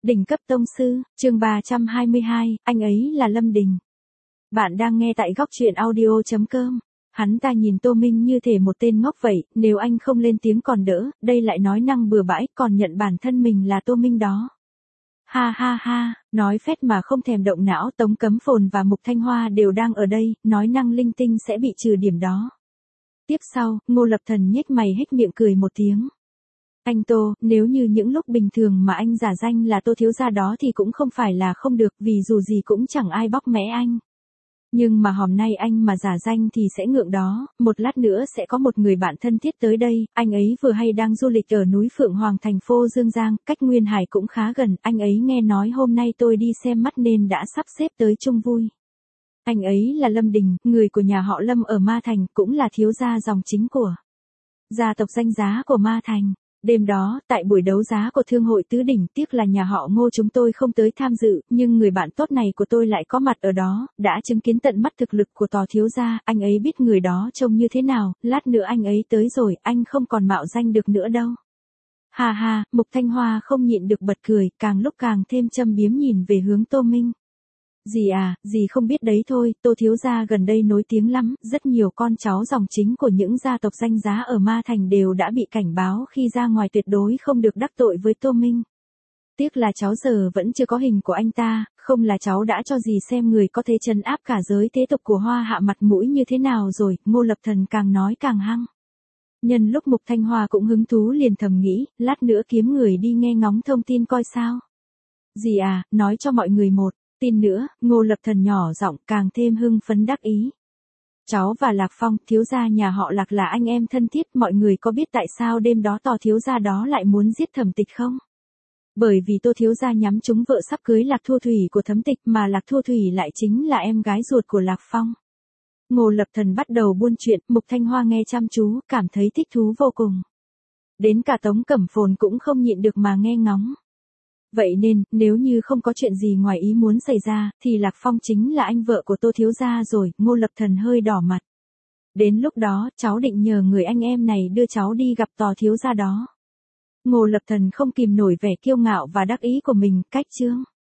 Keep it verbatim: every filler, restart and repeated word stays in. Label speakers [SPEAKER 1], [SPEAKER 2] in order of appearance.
[SPEAKER 1] Đỉnh cấp tông sư, chương ba trăm hai mươi hai, anh ấy là Lâm Đình. Bạn đang nghe tại góc truyện audio chấm com. Hắn ta nhìn Tô Minh như thể một tên ngốc vậy, nếu anh không lên tiếng còn đỡ, đây lại nói năng bừa bãi, còn nhận bản thân mình là Tô Minh đó. Ha ha ha, nói phét mà không thèm động não, Tống Cấm Phồn và Mục Thanh Hoa đều đang ở đây, nói năng linh tinh sẽ bị trừ điểm đó. Tiếp sau, Ngô Lập Thần nhếch mày hếch miệng cười một tiếng. Anh Tô, nếu như những lúc bình thường mà anh giả danh là Tô thiếu gia đó thì cũng không phải là không được, vì dù gì cũng chẳng ai bóc mẽ anh. Nhưng mà hôm nay anh mà giả danh thì sẽ ngượng đó, một lát nữa sẽ có một người bạn thân thiết tới đây, anh ấy vừa hay đang du lịch ở núi Phượng Hoàng thành phố Dương Giang, cách Nguyên Hải cũng khá gần, anh ấy nghe nói hôm nay tôi đi xem mắt nên đã sắp xếp tới chung vui. Anh ấy là Lâm Đình, người của nhà họ Lâm ở Ma Thành, cũng là thiếu gia dòng chính của gia tộc danh giá của Ma Thành. Đêm đó, tại buổi đấu giá của Thương hội Tứ Đỉnh, tiếc là nhà họ Ngô chúng tôi không tới tham dự, nhưng người bạn tốt này của tôi lại có mặt ở đó, đã chứng kiến tận mắt thực lực của Tò thiếu gia, anh ấy biết người đó trông như thế nào, lát nữa anh ấy tới rồi, anh không còn mạo danh được nữa đâu. Hà hà, Mục Thanh Hoa không nhịn được bật cười, càng lúc càng thêm châm biếm nhìn về hướng Tô Minh. Dì à, dì không biết đấy thôi, Tô thiếu gia gần đây nổi tiếng lắm, rất nhiều con cháu dòng chính của những gia tộc danh giá ở Ma Thành đều đã bị cảnh báo khi ra ngoài tuyệt đối không được đắc tội với Tô Minh. Tiếc là cháu giờ vẫn chưa có hình của anh ta, không là cháu đã cho dì xem người có thể trấn áp cả giới thế tục của Hoa Hạ mặt mũi như thế nào rồi, Ngô Lập Thần càng nói càng hăng. Nhân lúc Mục Thanh Hoa cũng hứng thú liền thầm nghĩ, lát nữa kiếm người đi nghe ngóng thông tin coi sao. Dì à, nói cho mọi người một tin nữa, Ngô Lập Thần nhỏ giọng càng thêm hưng phấn đắc ý. Cháu và Lạc Phong, thiếu gia nhà họ Lạc là anh em thân thiết, mọi người có biết tại sao đêm đó Tò thiếu gia đó lại muốn giết Thẩm Tịch không? Bởi vì Tô thiếu gia nhắm trúng vợ sắp cưới Lạc Thu Thủy của Thẩm Tịch, mà Lạc Thu Thủy lại chính là em gái ruột của Lạc Phong. Ngô Lập Thần bắt đầu buôn chuyện, Mục Thanh Hoa nghe chăm chú, cảm thấy thích thú vô cùng. Đến cả Tống Cẩm Phồn cũng không nhịn được mà nghe ngóng. Vậy nên, nếu như không có chuyện gì ngoài ý muốn xảy ra, thì Lạc Phong chính là anh vợ của Tô thiếu gia rồi, Ngô Lập Thần hơi đỏ mặt. Đến lúc đó, cháu định nhờ người anh em này đưa cháu đi gặp Tò thiếu gia đó. Ngô Lập Thần không kìm nổi vẻ kiêu ngạo và đắc ý của mình, cách chương.